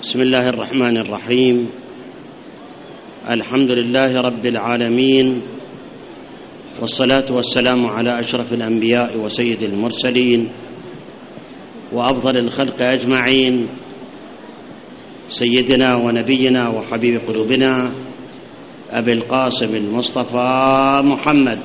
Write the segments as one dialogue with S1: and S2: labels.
S1: بسم الله الرحمن الرحيم. الحمد لله رب العالمين، والصلاة والسلام على أشرف الأنبياء وسيد المرسلين وأفضل الخلق أجمعين، سيدنا ونبينا وحبيب قلوبنا أبي القاسم المصطفى محمد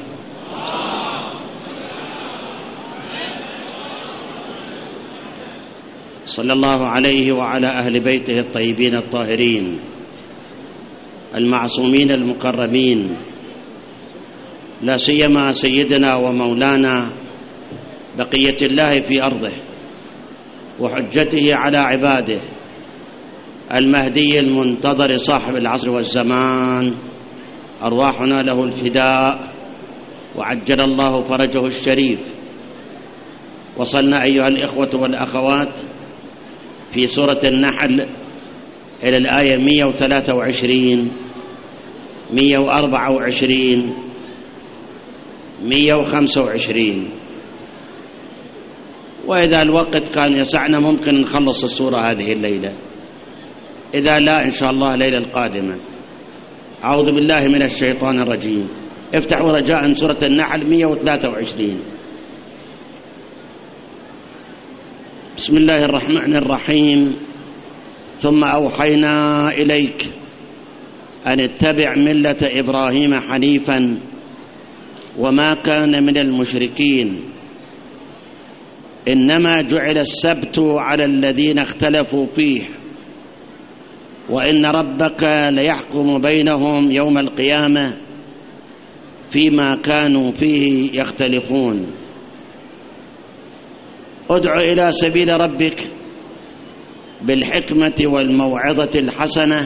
S1: صلى الله عليه وعلى أهل بيته الطيبين الطاهرين المعصومين المكرمين، لا سيما سيدنا ومولانا بقية الله في أرضه وحجته على عباده المهدي المنتظر صاحب العصر والزمان، أرواحنا له الفداء وعجل الله فرجه الشريف. وصلنا أيها الإخوة والأخوات في سورة النحل إلى الآية 123 124 125، وإذا الوقت كان يسعنا ممكن نخلص السورة هذه الليلة، إذا لا إن شاء الله الليلة القادمة. أعوذ بالله من الشيطان الرجيم. افتحوا رجاء سورة النحل 123. بسم الله الرحمن الرحيم. ثم أوحينا إليك أن اتبع ملة إبراهيم حنيفا وما كان من المشركين، إنما جعل السبت على الذين اختلفوا فيه، وإن ربك ليحكم بينهم يوم القيامة فيما كانوا فيه يختلفون. ادع إلى سبيل ربك بالحكمة والموعظة الحسنة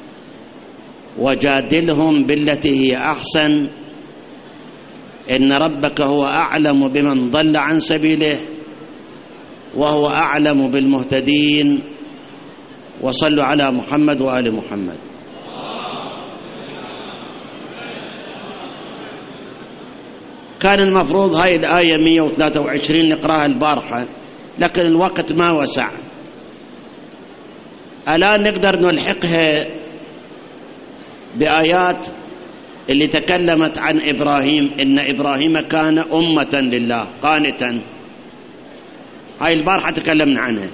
S1: وجادلهم بالتي هي أحسن، إن ربك هو أعلم بمن ضل عن سبيله وهو أعلم بالمهتدين. وصلوا على محمد وآل محمد. كان المفروض هاي الآية 123 نقراها البارحة، لكن الوقت ما وسع. الآن نقدر نلحقها بآيات اللي تكلمت عن إبراهيم، إن إبراهيم كان أمة لله قانتا. هاي البارحة تكلمنا عنها.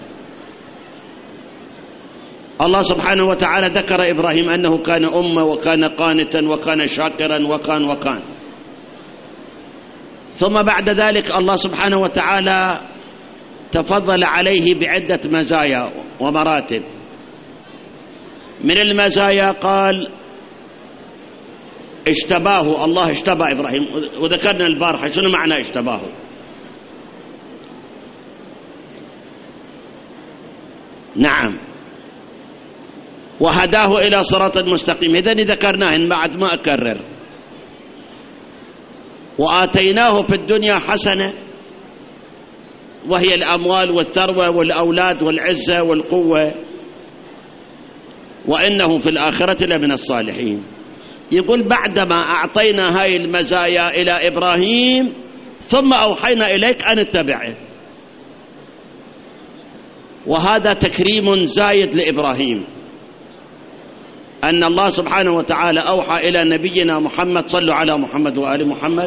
S1: الله سبحانه وتعالى ذكر إبراهيم أنه كان أمة وكان قانتا وكان شاكرا وكان ثم بعد ذلك الله سبحانه وتعالى تفضل عليه بعدة مزايا ومراتب. من المزايا قال اشتباه، الله اشتبى إبراهيم، وذكرنا البارحة شنو معنى اشتباه. نعم، وهداه إلى صراط مستقيم، إذن ذكرناه بعد ما أكرر. وآتيناه في الدنيا حسنة، وهي الأموال والثروة والأولاد والعزة والقوة، وإنه في الآخرة لمن الصالحين. يقول بعدما أعطينا هاي المزايا إلى إبراهيم ثم أوحينا إليك أن اتبعه، وهذا تكريم زايد لإبراهيم، أن الله سبحانه وتعالى أوحى إلى نبينا محمد. صلوا على محمد وآل محمد.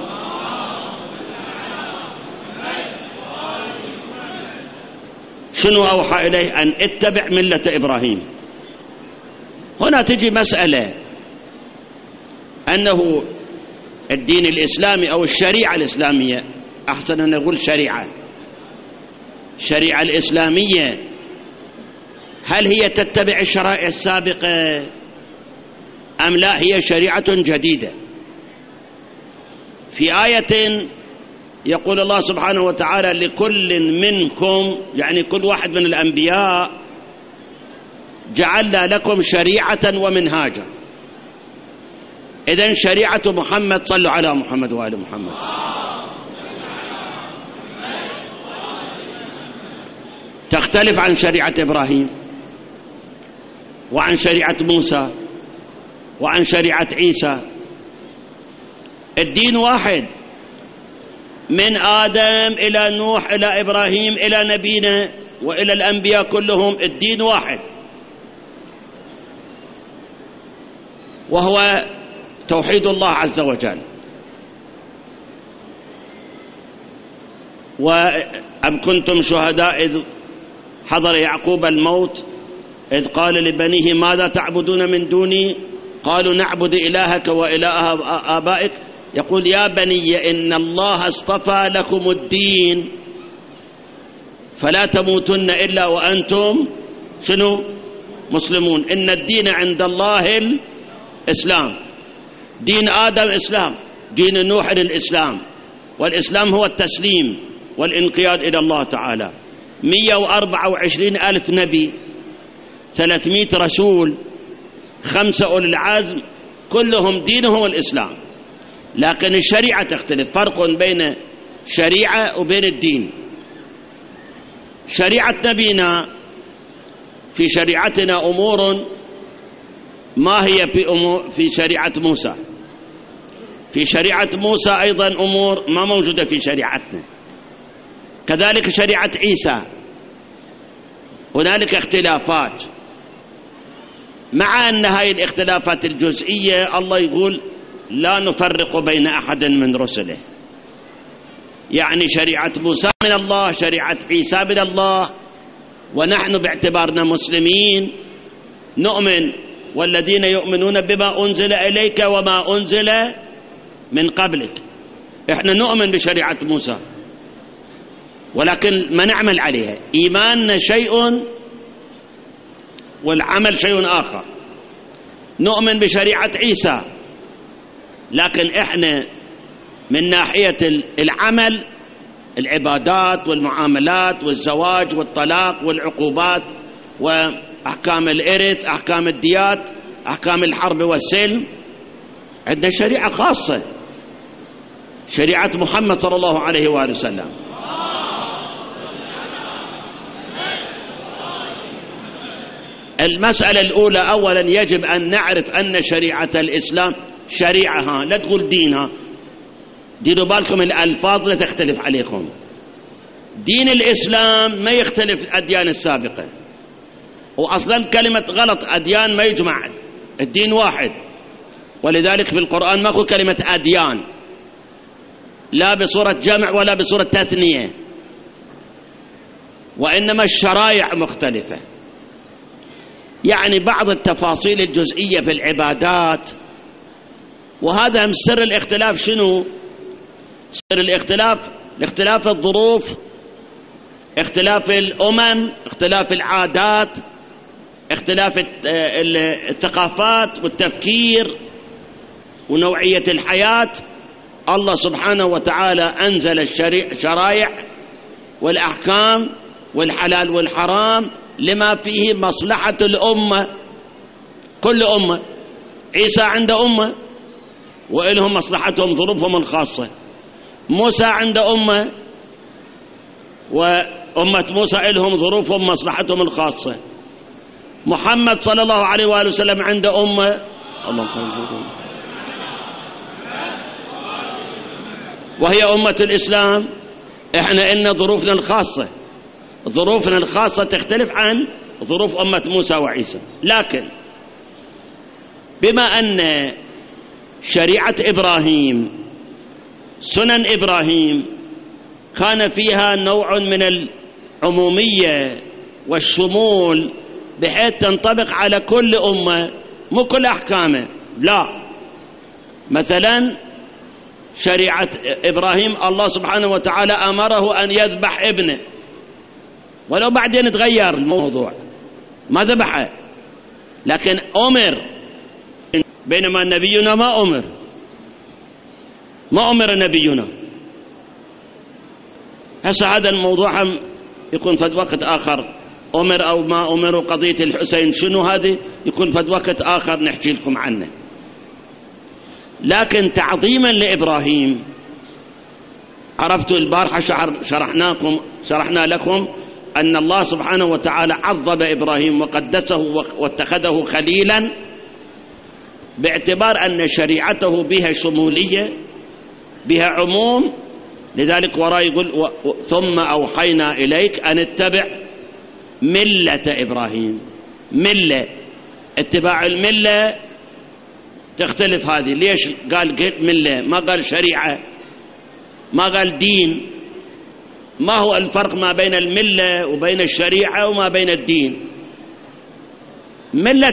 S1: شنو أوحى إليه؟ أن اتبع ملة إبراهيم. هنا تجي مسألة أنه الدين الإسلامي أو الشريعة الإسلامية، أحسن أن نقول الشريعة الإسلامية، هل هي تتبع الشرائع السابقة أم لا هي شريعة جديدة؟ في آية يقول الله سبحانه وتعالى لكل منكم، يعني كل واحد من الأنبياء، جعلنا لكم شريعة ومنهاجا. إذن شريعة محمد، صلوا على محمد وآل محمد، تختلف عن شريعة إبراهيم وعن شريعة موسى وعن شريعة عيسى. الدين واحد، من آدم إلى نوح إلى إبراهيم إلى نبينا وإلى الأنبياء كلهم الدين واحد. وهو توحيد الله عز وجل. وأم كنتم شهداء إذ حضر يعقوب الموت إذ قال لبنيه ماذا تعبدون من دوني قالوا نعبد إلهك وإله آبائك يقول يا بني إن الله اصطفى لكم الدين فلا تموتن إلا وأنتم شنو مسلمون. إن الدين عند الله الإسلام، دين آدم إسلام، دين نوح الإسلام، والإسلام هو التسليم والانقياد إلى الله تعالى. 124 ألف نبي، 300 رسول، 5 أولي العزم، كلهم دينهم الإسلام، لكن الشريعة تختلف. فرق بين شريعة وبين الدين. شريعة نبينا في شريعتنا أمور ما هي في شريعة موسى. في شريعة موسى أيضا أمور ما موجودة في شريعتنا. كذلك شريعة عيسى هنالك اختلافات، مع أن هذه الاختلافات الجزئية الله يقول لا نفرق بين أحد من رسله. يعني شريعة موسى من الله، شريعة عيسى من الله، ونحن باعتبارنا مسلمين نؤمن والذين يؤمنون بما أنزل إليك وما أنزل من قبلك. إحنا نؤمن بشريعة موسى ولكن ما نعمل عليها. إيماننا شيء والعمل شيء آخر. نؤمن بشريعة عيسى لكن إحنا من ناحية العمل، العبادات والمعاملات والزواج والطلاق والعقوبات وأحكام الإرث، أحكام الديات، أحكام الحرب والسلم، عندنا شريعة خاصة، شريعة محمد صلى الله عليه وآله وسلم. المسألة الأولى أولا يجب أن نعرف أن شريعة الإسلام شريعة، لا تقول دينها. ديروا بالكم الألفاظ لا تختلف عليكم. دين الإسلام ما يختلف الأديان السابقة، وأصلا كلمة غلط، أديان ما يجمع، الدين واحد. ولذلك في القرآن ماكو كلمة أديان، لا بصورة جمع ولا بصورة تثنية، وإنما الشرائع مختلفة. يعني بعض التفاصيل الجزئية في العبادات، وهذا من سر الاختلاف. شنو سر الاختلاف؟ اختلاف الظروف، اختلاف الأمم، اختلاف العادات، اختلاف الثقافات والتفكير ونوعية الحياة. الله سبحانه وتعالى أنزل الشرائع والأحكام والحلال والحرام لما فيه مصلحة الأمة، كل أمة. عيسى عنده أمة وإلهم مصلحتهم، ظروفهم الخاصة. موسى عنده أمة وأمة موسى إلهم ظروفهم مصلحتهم الخاصة. محمد صلى الله عليه وآله وسلم عنده أمة، اللهم صل وسلم، وهي أمة الإسلام. إحنا إلنا ظروفنا الخاصة، ظروفنا الخاصة تختلف عن ظروف أمة موسى وعيسى. لكن بما أن شريعة إبراهيم، سنن إبراهيم كان فيها نوع من العمومية والشمول بحيث تنطبق على كل أمة، مو كل أحكامه، لا. مثلا شريعة إبراهيم الله سبحانه وتعالى أمره أن يذبح ابنه، ولو بعدين تغير الموضوع ما ذبحه، لكن أمر. بينما نبينا ما أمر نبينا. هسه هذا الموضوع هم يكون في وقت آخر، أمر أو ما أمر، قضية الحسين شنو هذه، يكون في وقت آخر نحكي لكم عنه. لكن تعظيما لإبراهيم، عرفتوا البارحة شرحنا لكم أن الله سبحانه وتعالى عظم إبراهيم وقدسه واتخذه خليلا باعتبار أن شريعته بها شمولية، بها عموم. لذلك وراء يقول ثم أوحينا إليك أن اتبع ملة إبراهيم. ملة، اتباع الملة تختلف هذه. ليش قال ملة ما قال شريعة ما قال دين؟ ما هو الفرق ما بين الملة وبين الشريعة وما بين الدين؟ ملة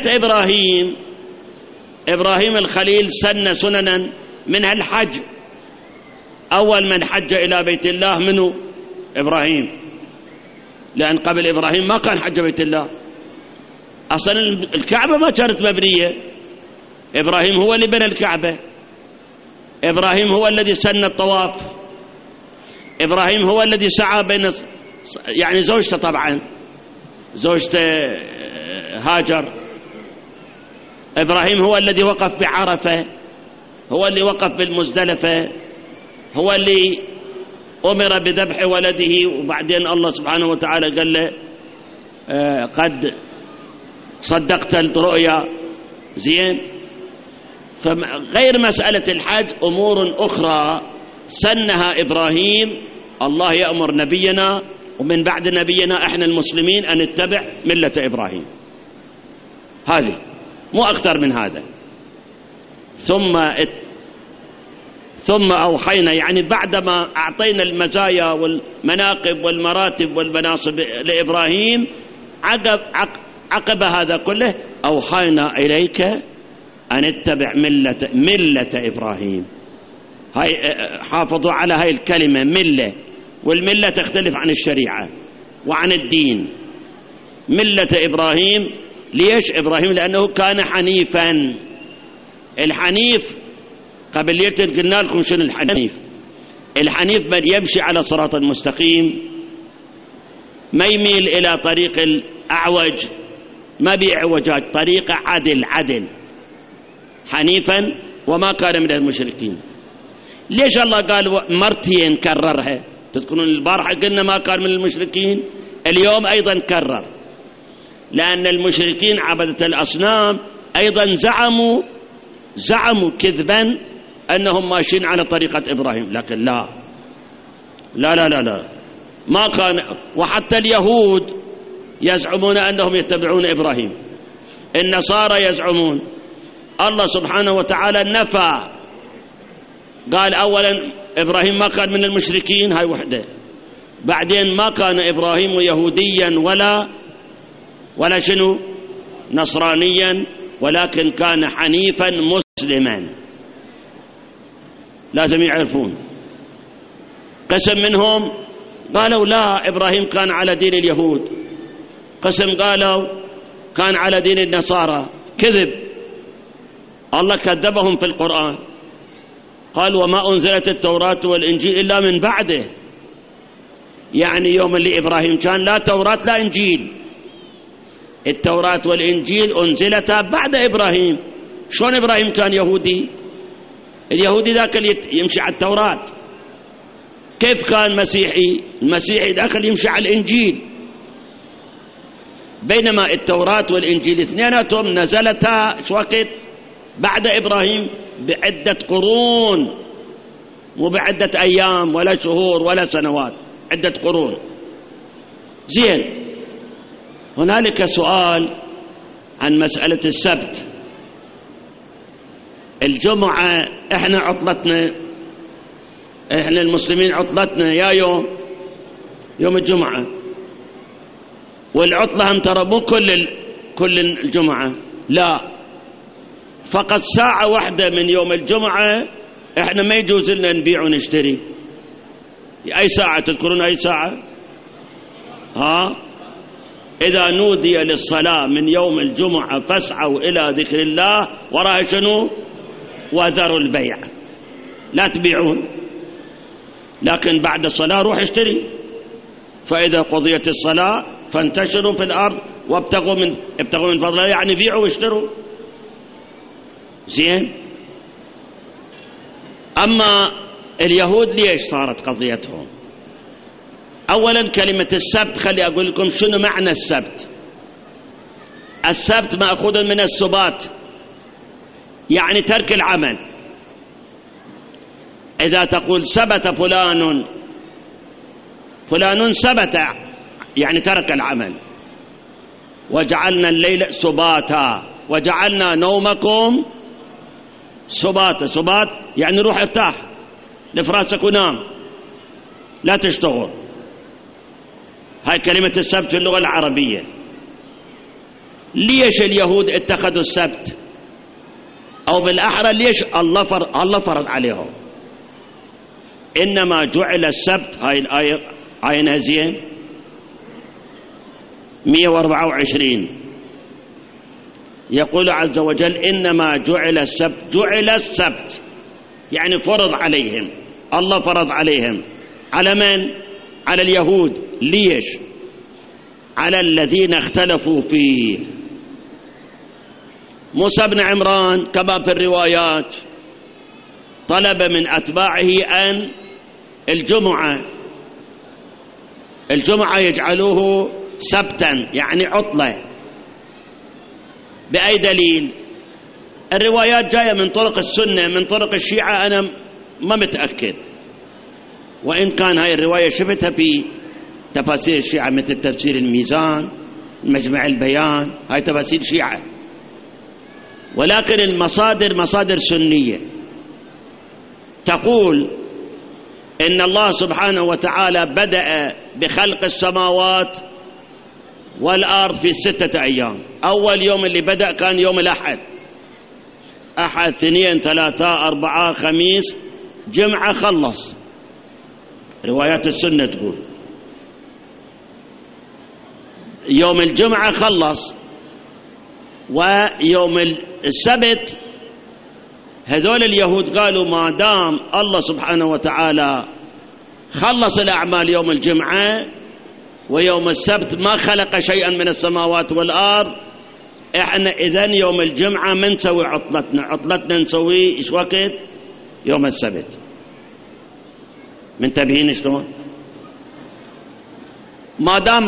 S1: إبراهيم الخليل سن سننا منها الحج. أول من حج إلى بيت الله منه إبراهيم، لأن قبل إبراهيم ما كان حج بيت الله أصلا. الكعبة ما كانت مبنية، إبراهيم هو اللي بنى الكعبة، إبراهيم هو الذي سن الطواف، إبراهيم هو الذي سعى بين يعني زوجته، طبعا زوجته هاجر. إبراهيم هو الذي وقف بعرفة، هو اللي وقف بالمزدلفة، هو اللي أمر بذبح ولده، وبعدين الله سبحانه وتعالى قال له قد صدقت الرؤيا. زين. فغير مسألة الحج أمور أخرى سنها إبراهيم. الله يأمر نبينا ومن بعد نبينا إحنا المسلمين أن نتبع ملة إبراهيم، هذه مو أكثر من هذا. ثم أوحينا، يعني بعدما أعطينا المزايا والمناقب والمراتب والمناصب لإبراهيم، عقب هذا كله أوحينا إليك أن اتبع ملة إبراهيم. هاي حافظوا على هاي الكلمة ملة، والملة تختلف عن الشريعة وعن الدين. ملة إبراهيم. ليش إبراهيم؟ لأنه كان حنيفا. الحنيف قبل قلنا لكم شنو الحنيف. الحنيف من يمشي على صراط المستقيم، ما يميل إلى طريق الأعوج، ما بإعوجات، طريقة عدل. حنيفا وما كان من المشركين. ليش الله قال مرتين كررها؟ تذكرون البارحة قلنا ما كان من المشركين، اليوم أيضا كرر، لأن المشركين عبدة الأصنام أيضا زعموا كذبا أنهم ماشيين على طريقة إبراهيم، لكن لا ما كان. وحتى اليهود يزعمون أنهم يتبعون إبراهيم، النصارى يزعمون. الله سبحانه وتعالى نفى، قال أولا إبراهيم ما كان من المشركين، هاي وحدة. بعدين ما كان إبراهيم يهوديا ولا شنو نصرانيا، ولكن كان حنيفا مسلما. لازم يعرفون. قسم منهم قالوا لا، إبراهيم كان على دين اليهود، قسم قالوا كان على دين النصارى. كذب. الله كذبهم في القرآن، قال وما أنزلت التوراة والإنجيل إلا من بعده. يعني يوم اللي إبراهيم كان لا توراة لا إنجيل. التوراة والإنجيل أنزلتا بعد إبراهيم. شلون إبراهيم كان يهودي؟ اليهودي ذاك اللي يمشي على التوراة. كيف كان مسيحي؟ المسيحي ذاك اللي يمشي على الإنجيل. بينما التوراة والإنجيل اثنيناتهم نزلتا شو وقت؟ بعد إبراهيم بعدة قرون، مو بعدة أيام ولا شهور ولا سنوات، عدة قرون. زين. هنالك سؤال عن مسألة السبت. الجمعة احنا عطلتنا، احنا المسلمين عطلتنا يا يوم الجمعة، والعطلة هم ترى مو كل الجمعة، لا، فقط ساعة واحدة من يوم الجمعة احنا ما يجوز لنا نبيع ونشتري. أي ساعة تذكرون؟ أي ساعة؟ إذا نودي للصلاة من يوم الجمعة فاسعوا إلى ذكر الله وراء شنو؟ وذروا البيع. لا تبيعون، لكن بعد الصلاة روح اشتري. فإذا قضيت الصلاة فانتشروا في الأرض وابتغوا من فضله، يعني بيعوا واشتروا. زين. أما اليهود ليش صارت قضيتهم؟ أولا كلمة السبت، خلي أقول لكم شنو معنى السبت. السبت مأخوذ من السبات، يعني ترك العمل. إذا تقول سبت فلان سبت، يعني ترك العمل. وجعلنا الليل سباتا وجعلنا نومكم سبات يعني روح ارتاح لفراسك ونام لا تشتغل. هاي كلمة السبت في اللغة العربية. ليش اليهود اتخذوا السبت؟ أو بالأحرى ليش الله فرض عليهم؟ إنما جعل السبت، هاي الآية عينها زين 124 يقول عز وجل إنما جعل السبت يعني فرض عليهم، الله فرض عليهم. على من؟ على اليهود. ليش؟ على الذين اختلفوا فيه. موسى بن عمران كما في الروايات طلب من أتباعه أن الجمعة يجعلوه سبتا يعني عطلة. بأي دليل؟ الروايات جاية من طرق السنة، من طرق الشيعة أنا ما متأكد، وإن كان هاي الرواية شفتها في تفاسير الشيعة مثل تفسير الميزان، مجمع البيان، هاي تفاسير شيعة، ولكن المصادر مصادر سنية تقول إن الله سبحانه وتعالى بدأ بخلق السماوات والأرض في 6 أيام. أول يوم اللي بدأ كان يوم الأحد، أحد 2 3 4 خميس جمعة خلص. روايات السنة تقول يوم الجمعة خلص، ويوم السبت هذول اليهود قالوا ما دام الله سبحانه وتعالى خلص الأعمال يوم الجمعة ويوم السبت ما خلق شيئا من السماوات والأرض، احنا إذن يوم الجمعة ما نسوي عطلتنا نسوي إيش وقت؟ يوم السبت. منتبهين شلون؟ ما دام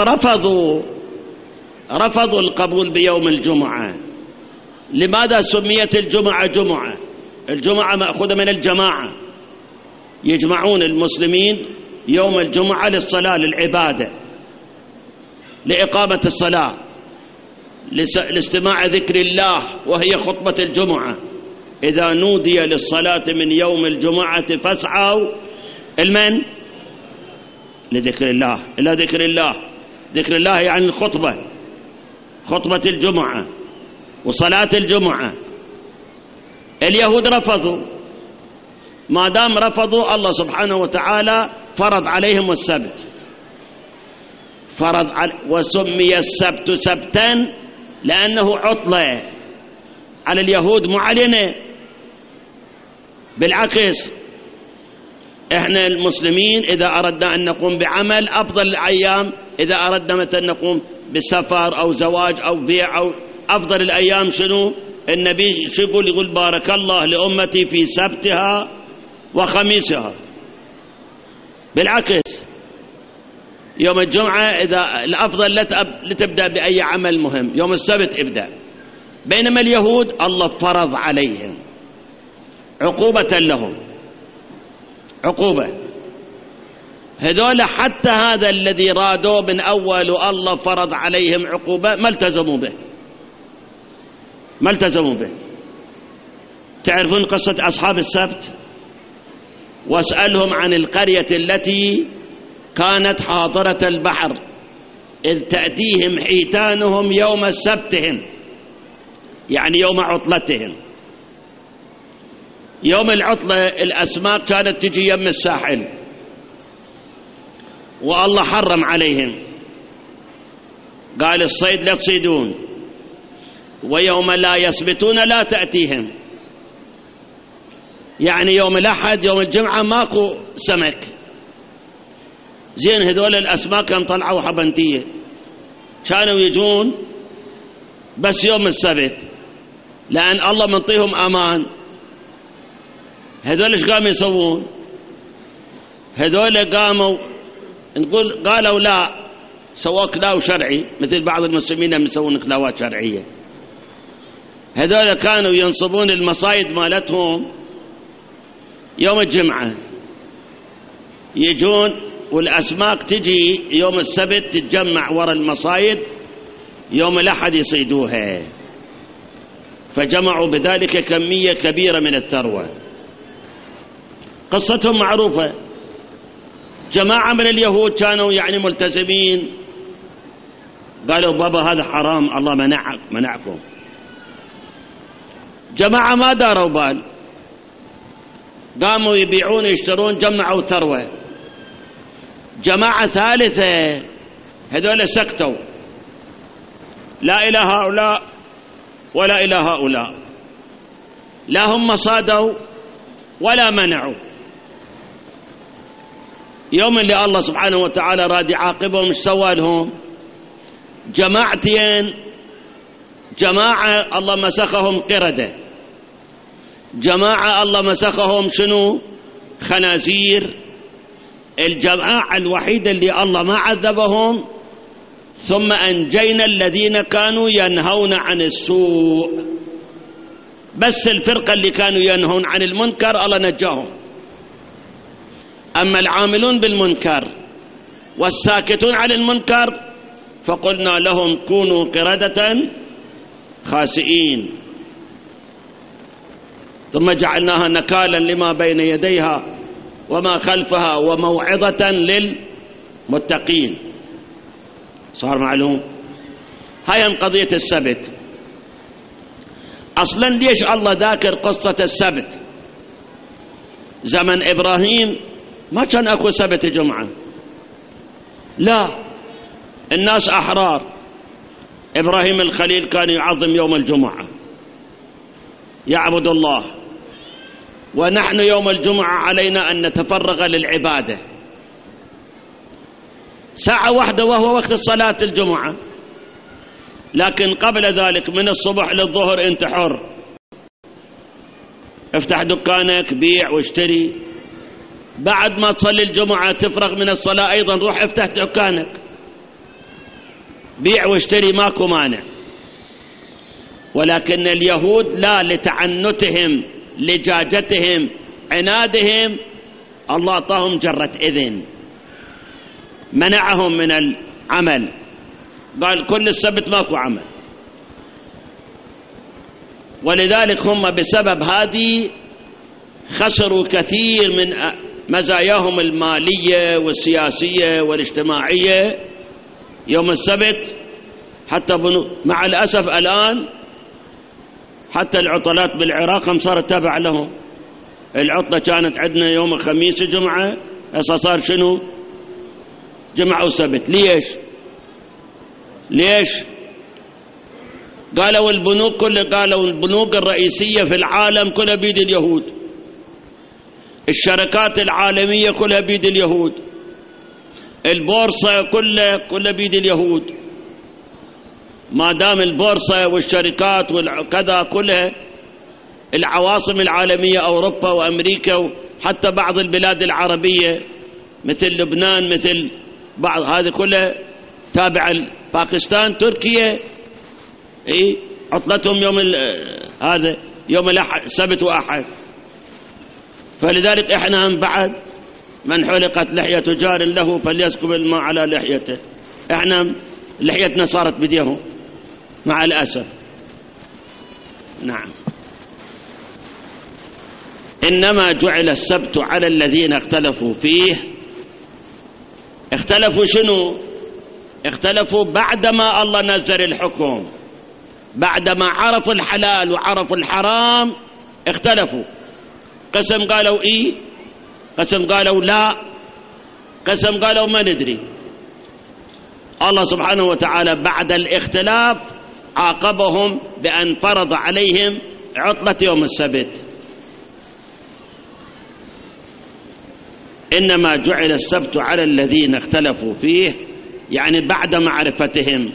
S1: رفضوا القبول بيوم الجمعة، لماذا سميت الجمعة جمعة؟ الجمعة مأخوذة من الجماعة، يجمعون المسلمين يوم الجمعة للصلاة، للعبادة، لإقامة الصلاة، لاستماع ذكر الله، وهي خطبة الجمعة. إذا نودي للصلاة من يوم الجمعة فاسعوا المن لذكر الله، إلى ذكر الله. ذكر الله يعني الخطبة، خطبة الجمعة وصلاة الجمعة. اليهود رفضوا، ما دام رفضوا الله سبحانه وتعالى فرض عليهم السبت، وسمي السبت سبتا لأنه عطلة على اليهود معلنة. بالعكس احنا المسلمين إذا أردنا أن نقوم بعمل أفضل الأيام، إذا أردنا مثلا نقوم بسفر أو زواج أو بيع أو أفضل الأيام شنو؟ النبي يقول بارك الله لأمتي في سبتها وخميسها. بالعكس يوم الجمعة إذا الأفضل لتبدأ بأي عمل مهم، يوم السبت ابدأ. بينما اليهود الله فرض عليهم عقوبة لهم، عقوبة. هذول حتى هذا الذي رادوا من أول والله فرض عليهم عقوبة ما التزموا به. تعرفون قصة أصحاب السبت؟ واسألهم عن القرية التي كانت حاضرة البحر إذ تأتيهم حيتانهم يوم سبتهم، يعني يوم عطلتهم. يوم العطلة الأسماك كانت تجي يم الساحل، والله حرم عليهم، قال الصيد لا تصيدون، ويوم لا يسبتون لا تأتيهم، يعني يوم الأحد يوم الجمعة ماكو سمك. زين هذول الأسماك كانوا طلعوا حبنتية، كانوا يجون بس يوم السبت لأن الله منطيهم أمان. هذول ايش قاموا يسوون؟ هذول قاموا نقول قالوا لا، سووا كلاو شرعي مثل بعض المسلمين يسوون كلاوات شرعية. هذول كانوا ينصبون المصايد مالتهم يوم الجمعة، يجون والأسماك تجي يوم السبت تتجمع وراء المصايد، يوم الأحد يصيدوها. فجمعوا بذلك كمية كبيرة من الثروة. قصتهم معروفة. جماعة من اليهود كانوا يعني ملتزمين، قالوا بابا هذا حرام، الله منعكم. جماعة ما داروا بال، قاموا يبيعون يشترون، جمعوا ثروة. جماعة ثالثة هذول سكتوا، لا إلى هؤلاء ولا إلى هؤلاء، لا هم صادوا ولا منعوا. يوم اللي الله سبحانه وتعالى راد يعاقبهم ايش سوى لهم؟ جماعتين، جماعة الله مسخهم قردة، جماعة الله مسخهم شنو؟ خنازير. الجماعة الوحيدة اللي الله ما عذبهم ثم أنجينا الذين كانوا ينهون عن السوء، بس الفرقة اللي كانوا ينهون عن المنكر الله نجاهم. أما العاملون بالمنكر والساكتون عن المنكر فقلنا لهم كونوا قردة خاسئين، ثم جعلناها نكالا لما بين يديها وما خلفها وموعظة للمتقين. صار معلوم. هاي قضية السبت. أصلا ليش الله ذاكر قصة السبت؟ زمن إبراهيم ما كان أكو سبت جمعة، لا، الناس أحرار. إبراهيم الخليل كان يعظم يوم الجمعة، يعبد الله، ونحن يوم الجمعة علينا أن نتفرغ للعبادة ساعة واحدة وهو وقت الصلاة الجمعة. لكن قبل ذلك من الصبح للظهر أنت حر، افتح دكانك، بيع واشتري. بعد ما تصلي الجمعة تفرغ من الصلاة أيضا روح افتح دكانك، بيع واشتري، ماكو مانع. ولكن اليهود لا، لتعنتهم، لجاجتهم، عنادهم، الله أعطاهم جرة إذن، منعهم من العمل، قال كل السبت ماكو عمل. ولذلك هم بسبب هذه خسروا كثير من مزاياهم المالية والسياسية والاجتماعية يوم السبت. حتى مع الأسف الآن حتى العطلات بالعراق هم صارت تابع لهم. العطلة كانت عندنا يوم الخميس الجمعة، صار شنو؟ جمعة وسبت. ليش؟ قالوا البنوك الرئيسية في العالم كلها بيد اليهود، الشركات العالمية كلها بيد اليهود، البورصة كلها بيد اليهود. ما دام البورصة والشركات والكذا كلها، العواصم العالمية أوروبا وأمريكا وحتى بعض البلاد العربية مثل لبنان، مثل بعض هذه كلها تابعة باكستان، تركيا، عطلتهم يوم هذا يوم الأحد، سبت وأحد. فلذلك احنا من بعد من حلقت لحية جار له فليسكب الماء على لحيته، احنا لحيتنا صارت بديهم مع الأسف. نعم. إنما جعل السبت على الذين اختلفوا فيه. اختلفوا شنو؟ اختلفوا بعدما الله نزل الحكم، بعدما عرفوا الحلال وعرفوا الحرام اختلفوا. قسم قالوا إيه، قسم قالوا لا، قسم قالوا ما ندري. الله سبحانه وتعالى بعد الاختلاف عاقبهم بأن فرض عليهم عطلة يوم السبت. إنما جعل السبت على الذين اختلفوا فيه، يعني بعد معرفتهم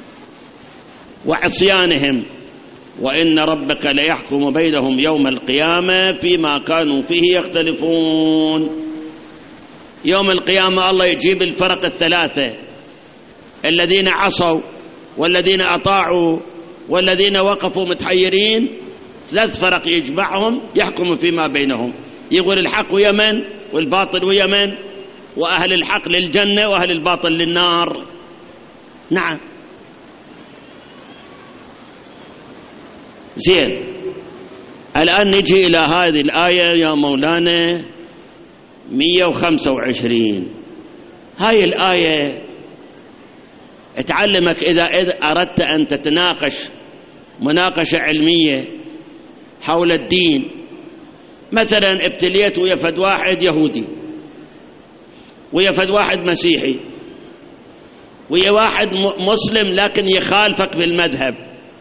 S1: وعصيانهم. وإن ربك ليحكم بينهم يوم القيامة فيما كانوا فيه يختلفون. يوم القيامة الله يجيب الفرق الثلاثة، الذين عصوا والذين أطاعوا والذين وقفوا متحيرين، ثلاث فرق يجمعهم يحكم فيما بينهم، يقول الحق ويمن والباطل ويمن، وأهل الحق للجنة وأهل الباطل للنار. نعم. زين، الآن نجي إلى هذه الآية يا مولانا 125. هاي الآية تعلمك إذا أردت أن تتناقش مناقشة علمية حول الدين، مثلا ابتليت ويا فد واحد يهودي ويا فد واحد مسيحي ويا واحد مسلم لكن يخالفك بالمذهب،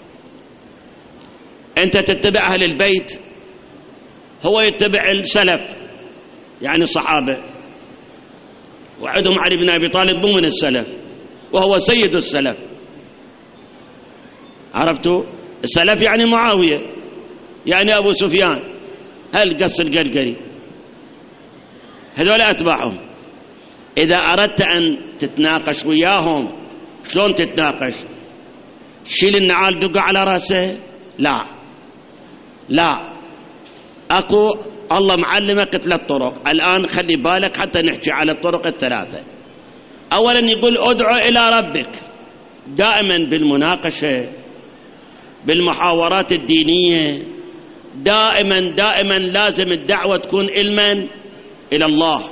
S1: أنت تتبع أهل البيت، هو يتبع السلف يعني الصحابة، وعندهم علي بن أبي طالب مو من السلف وهو سيد السلف، عرفتوا؟ السلف يعني معاوية، يعني أبو سفيان، هل قص القرقري، هذول أتباعهم. إذا أردت أن تتناقش وياهم شلون تتناقش؟ شيل النعال دق على رأسه؟ لا، أكو الله معلمك 3 طرق. الآن خلي بالك حتى نحكي على الطرق ال3. أولا يقول ادعو إلى ربك، دائما بالمناقشة بالمحاورات الدينية دائما لازم الدعوة تكون إلى الله.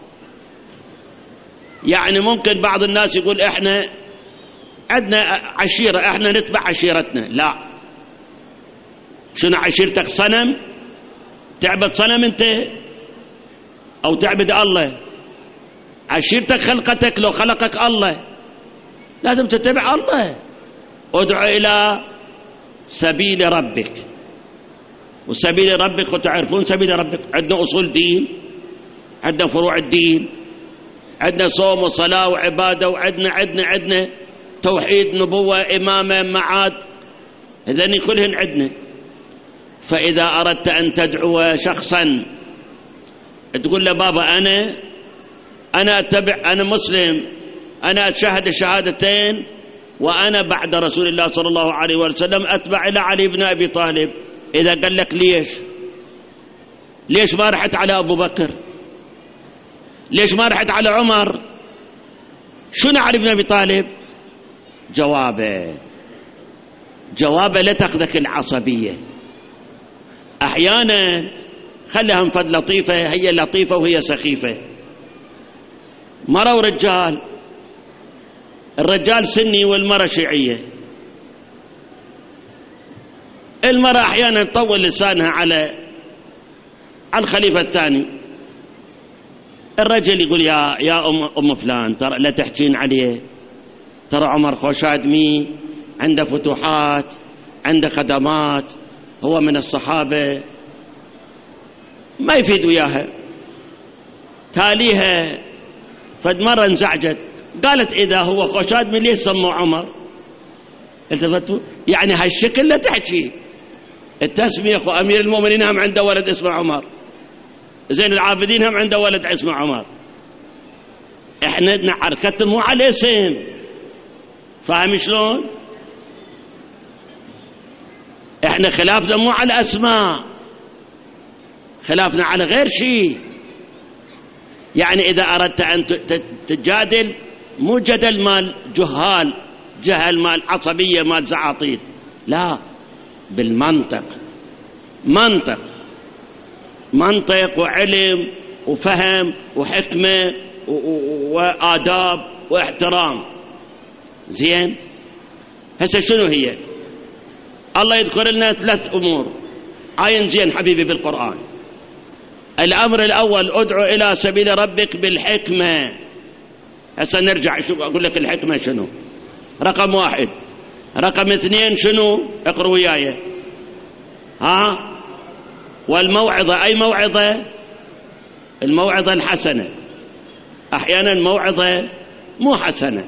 S1: يعني ممكن بعض الناس يقول احنا عندنا عشيرة، احنا نتبع عشيرتنا. لا، شنو عشيرتك؟ صنم؟ تعبد صنم انت او تعبد الله؟ عشيرتك خلقتك، لو خلقك الله لازم تتبع الله. ادعو الى سبيل ربك، وسبيل ربك وتعرفون سبيل ربك، عندنا اصول دين، عندنا فروع الدين، عندنا صوم وصلاة وعبادة، وعندنا توحيد، نبوة، إمامة، معاد، هذين كلهن عندنا. فإذا أردت أن تدعو شخصا تقول له بابا أنا أتبع، أنا مسلم، أنا أشهد الشهادتين، وأنا بعد رسول الله صلى الله عليه وسلم أتبع إلى علي بن أبي طالب. إذا قال لك ليش ما رحت على أبو بكر؟ ليش ما رحت على عمر؟ شنو علي بن أبي طالب؟ جوابه لا تأخذك العصبية. أحيانا خليها انفد لطيفة، هي لطيفة وهي سخيفة. مرة ورجال، الرجال سني والمرة شيعية. المرة أحيانا تطول لسانها على الخليفة الثاني. الرجل يقول يا أم فلان، ترى لا تحكين عليه، ترى عمر خوشادمي عنده فتوحات، عنده خدمات، هو من الصحابة، ما يفيد وياها. تاليها فد مرة انزعجت، قالت إذا هو خوشادمي ليش سموا عمر؟ التفتوا يعني هالشكل لا تحكي. التسمية أخو أمير المؤمنين هم عنده ولد اسمه عمر، زين العابدين هم عنده ولد اسمه عمر. احنا حركتنا مو على اسم، فاهم شلون؟ احنا خلافنا مو على اسماء، خلافنا على غير شيء. يعني اذا اردت ان تجادل مو جدل مال جهل مال عصبية مال زعاطيط، لا، بالمنطق، منطق وعلم وفهم وحكمة وآداب واحترام. زين، هسه شنو هي؟ الله يذكر لنا 3 أمور. عين زين حبيبي بالقرآن. الأمر الأول ادعو إلى سبيل ربك بالحكمة. هسه نرجع شوف أقول لك الحكمة شنو. رقم 1. رقم 2 شنو؟ اقرأ وياي. والموعظة، أي موعظة؟ الموعظة الحسنة. أحيانا موعظة مو حسنة،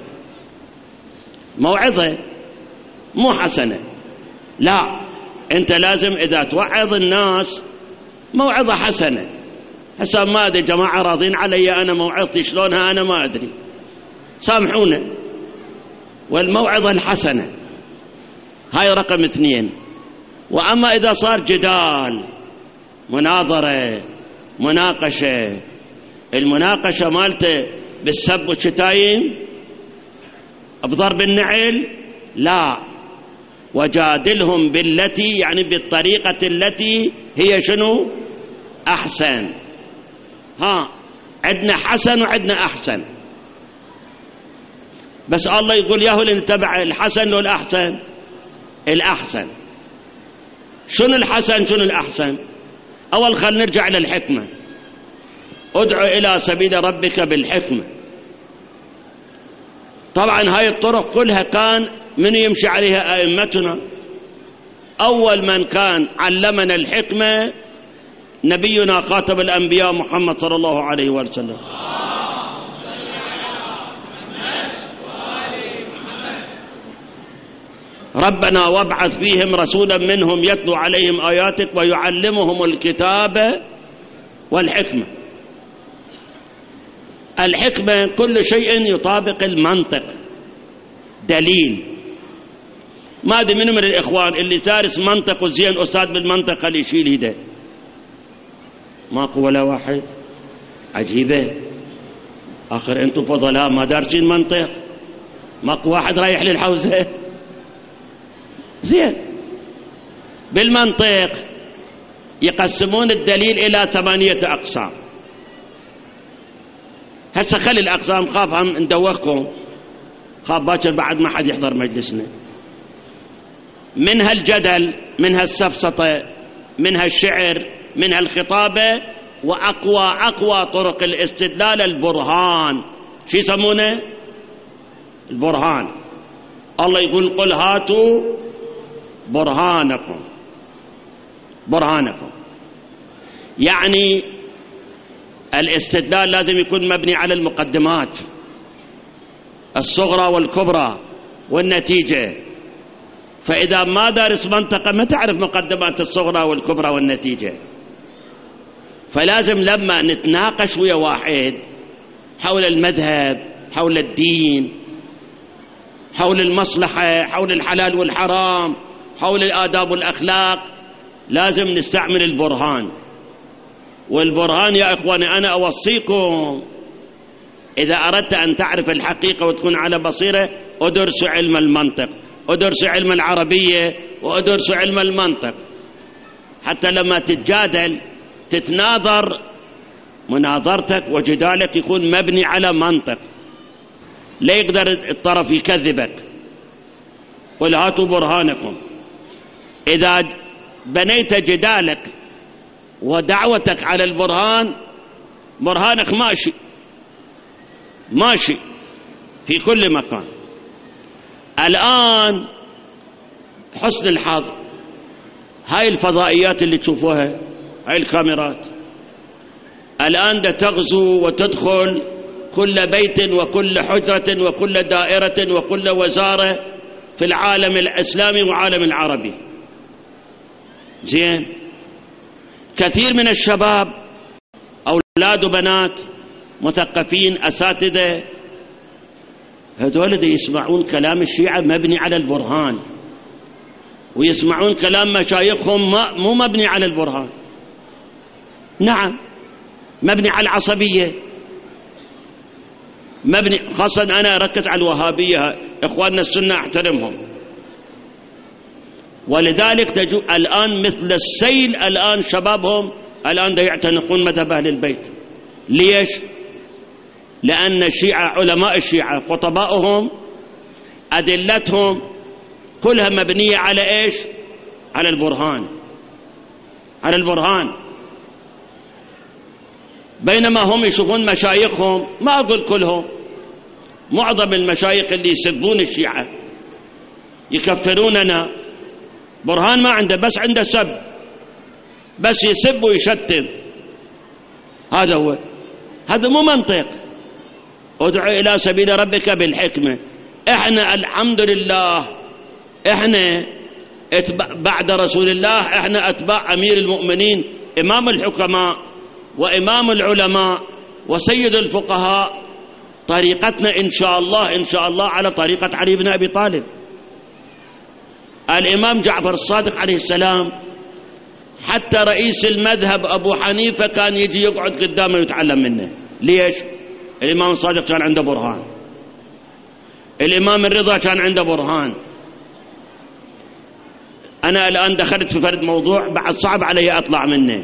S1: موعظة مو حسنة. لا، أنت لازم إذا توعظ الناس موعظة حسنة. هسه ما أدري جماعة راضين علي أنا موعظتي شلونها أنا ما أدري، سامحونا. والموعظة الحسنة هاي رقم 2. وأما إذا صار جدال، مناظرة، مناقشة، المناقشة مالته بالسب والشتايم بضرب النعل، لا، وجادلهم بالتي يعني بالطريقة التي هي شنو؟ أحسن. عندنا حسن وعندنا أحسن، بس الله يقول ياهو اللي نتبع الحسن لو الأحسن؟ الأحسن. شنو الحسن شنو الأحسن؟ أول خل نرجع إلى الحكمة. ادعو إلى سبيل ربك بالحكمة. طبعا هاي الطرق كلها كان من يمشي عليها أئمتنا. أول من كان علمنا الحكمة نبينا خاتم الأنبياء محمد صلى الله عليه وسلم. ربنا وابعث فيهم رسولا منهم يتلو عليهم آياتك ويعلمهم الكتاب والحكمة. الحكمة كل شيء يطابق المنطق، دليل. ما أدري من الإخوان اللي دارس منطق وزين أستاذ بالمنطق خلي يشيل يده. ماكو ولا واحد. عجيبة. آخر أنتم فضلاء ما دارسين منطق، ماكو واحد رايح للحوزة. زين. بالمنطق يقسمون الدليل إلى 8 أقسام. هسه خلي الأقسام، خاف هم ندوخكم، خاف باكر بعد ما حد يحضر مجلسنا. منها الجدل، منها السفسطة، منها الشعر، منها الخطابة، وأقوى طرق الاستدلال البرهان. شو يسمونه؟ البرهان. الله يقول قل هاتوا برهانكم. يعني الاستدلال لازم يكون مبني على المقدمات الصغرى والكبرى والنتيجة. فإذا ما دارس منطقة ما تعرف مقدمات الصغرى والكبرى والنتيجة. فلازم لما نتناقش ويا واحد حول المذهب، حول الدين، حول المصلحة، حول الحلال والحرام، حول الآداب والأخلاق، لازم نستعمل البرهان. والبرهان يا إخواني أنا أوصيكم إذا أردت أن تعرف الحقيقة وتكون على بصيرة أدرسوا علم المنطق، أدرسوا علم العربية، وأدرسوا علم المنطق، حتى لما تتجادل تتناظر مناظرتك وجدالك يكون مبني على منطق، لا يقدر الطرف يكذبك. قل هاتوا برهانكم. إذا بنيت جدالك ودعوتك على البرهان، برهانك ماشي في كل مكان. الآن حسن الحظ هاي الفضائيات اللي تشوفوها، هاي الكاميرات الآن دا تغزو وتدخل كل بيت وكل حجرة وكل دائرة وكل وزارة في العالم الإسلامي وعالم العربي. زين. كثير من الشباب أولاد وبنات مثقفين أساتذة هذول دا يسمعون كلام الشيعة مبني على البرهان، ويسمعون كلام مشايخهم مو مبني على البرهان. نعم، مبني على العصبية، مبني. خاصة أنا أركز على الوهابية، إخواننا السنة أحترمهم، ولذلك تجو الآن مثل السيل. الآن شبابهم الآن دا يعتنقون مذهب أهل البيت. ليش؟ لأن الشيعة، علماء الشيعة، خطبائهم، أدلتهم كلها مبنية على إيش؟ على البرهان، على البرهان. بينما هم يشوفون مشايخهم، ما أقول كلهم، معظم المشايخ اللي يسبون الشيعة يكفروننا، برهان ما عنده، بس عنده سب، بس يسب ويشتم. هذا هو، هذا مو منطق. ادعو إلى سبيل ربك بالحكمة. احنا الحمد لله احنا بعد رسول الله احنا اتباع امير المؤمنين امام الحكماء وامام العلماء وسيد الفقهاء. طريقتنا ان شاء الله على طريقة علي بن ابي طالب. الامام جعفر الصادق عليه السلام حتى رئيس المذهب ابو حنيفة كان يجي يقعد قدامه ويتعلم منه. ليش؟ الامام الصادق كان عنده برهان، الامام الرضا كان عنده برهان. أنا الآن دخلت في فرد موضوع بعد صعب علي أطلع منه.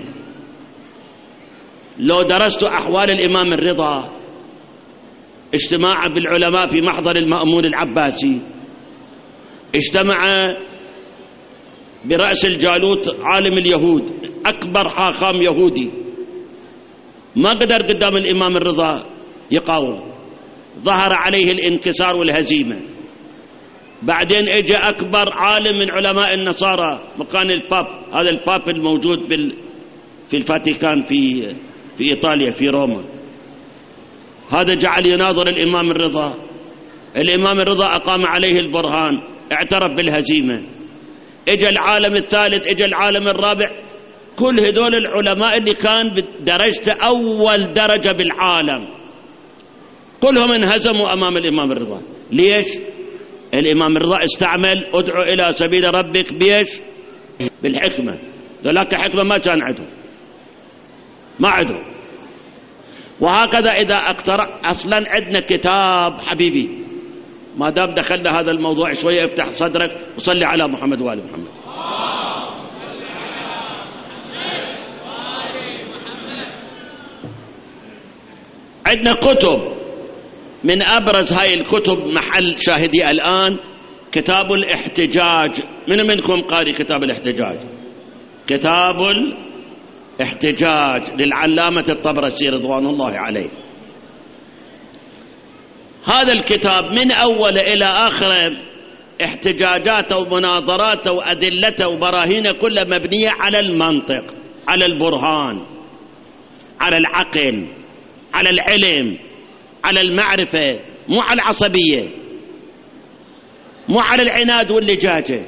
S1: لو درست أحوال الإمام الرضا، اجتماع بالعلماء في محضر المأمون العباسي، اجتمع برأس الجالوت عالم اليهود أكبر حاخام يهودي، ما قدر قدام الإمام الرضا يقاوم، ظهر عليه الانكسار والهزيمة. بعدين اجى أكبر عالم من علماء النصارى مكان الباب، هذا الباب الموجود في الفاتيكان في إيطاليا في روما، هذا جعل يناظر الإمام الرضا. الإمام الرضا أقام عليه البرهان، اعترف بالهزيمة. اجى العالم الثالث، اجى العالم الرابع، كل هذول العلماء اللي كان بدرجة أول درجة بالعالم كلهم انهزموا أمام الإمام الرضا. ليش؟ الإمام الرضا استعمل ادعو إلى سبيل ربك بيش؟ بالحكمة. ذلك حكمة ما كان عندهم، ما عندهم. وهكذا إذا اقترأ، أصلا عندنا كتاب حبيبي، ما دام دخلنا هذا الموضوع شوية افتح صدرك وصلي على محمد وآل محمد. عندنا كتب، من أبرز هاي الكتب محل شاهدي الآن كتاب الاحتجاج. من منكم قارئ كتاب الاحتجاج؟ كتاب الاحتجاج للعلامة الطبرسي رضوان الله عليه. هذا الكتاب من أول إلى آخر احتجاجاته ومناظراته وأدلته وبراهينه كلها مبنية على المنطق، على البرهان، على العقل، على العلم، على المعرفة، مو على العصبية، مو على العناد واللجاجة.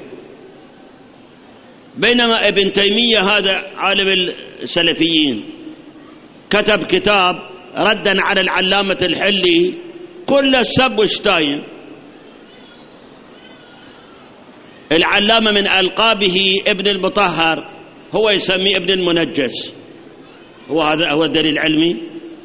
S1: بينما ابن تيمية هذا عالم السلفيين كتب كتاب ردا على العلامة الحلي كل السب والشتايم. العلامة من ألقابه ابن المطهر، هو يسميه ابن المنجس. هذا هو الدليل العلمي،